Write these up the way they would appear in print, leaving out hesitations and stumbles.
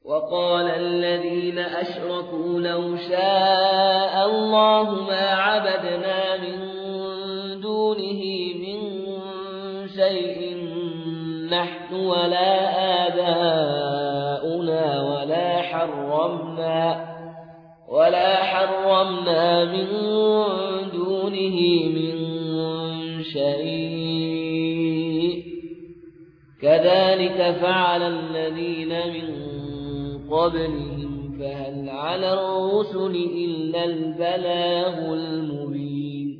وقال الذين أشركوا لو شاء الله ما عبدنا من دونه من شيء نحن ولا آباؤنا ولا حرمنا من دونه من شيء كذلك فعل الذين من قبلهم فهل على الرسل إلا البلاغ المبين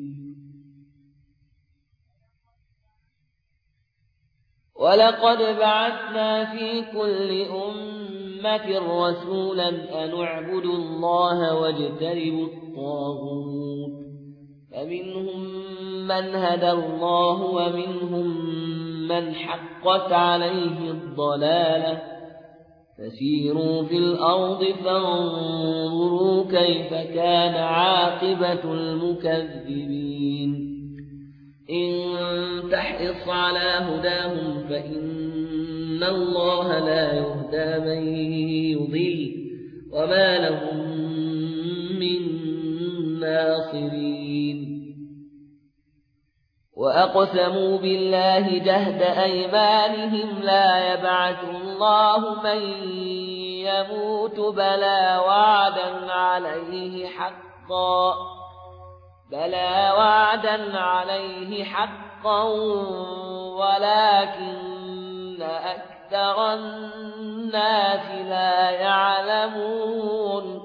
ولقد بعثنا في كل أمة رسولا أن اعبدوا الله واجتنبوا الطاغوت فمنهم من هدى الله ومنهم من حقت عليه الضلالة فسيروا في الأرض فانظروا كيف كان عاقبة المكذبين إن تحرص على هداهم فإن الله لا يهدى من يضل وما لهم من ناصرين وأقسموا بالله جهد أيمانهم لا يبعث الله من يموت بلى وعدا عليه حقا ولكن أكثر الناس لا يعلمون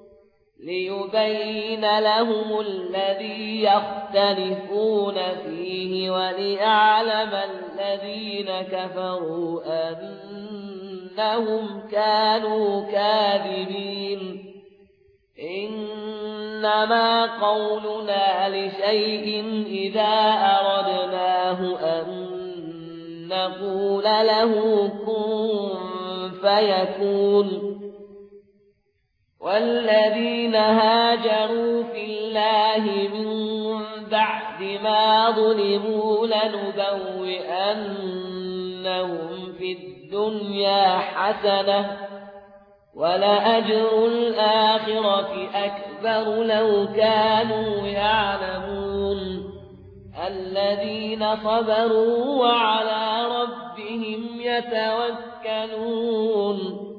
ليبين لهم الذي يختلفون فيه وليعلم الذين كفروا أنهم كانوا كاذبين إنما قولنا لشيء إذا أردناه أن نقول له كن فيكون والذين هاجروا في الله من بعد ما ظلموا لنبوئنهم في الدنيا حسنة ولأجر الآخرة أكبر لو كانوا يعلمون الذين صبروا وعلى ربهم يتوكلون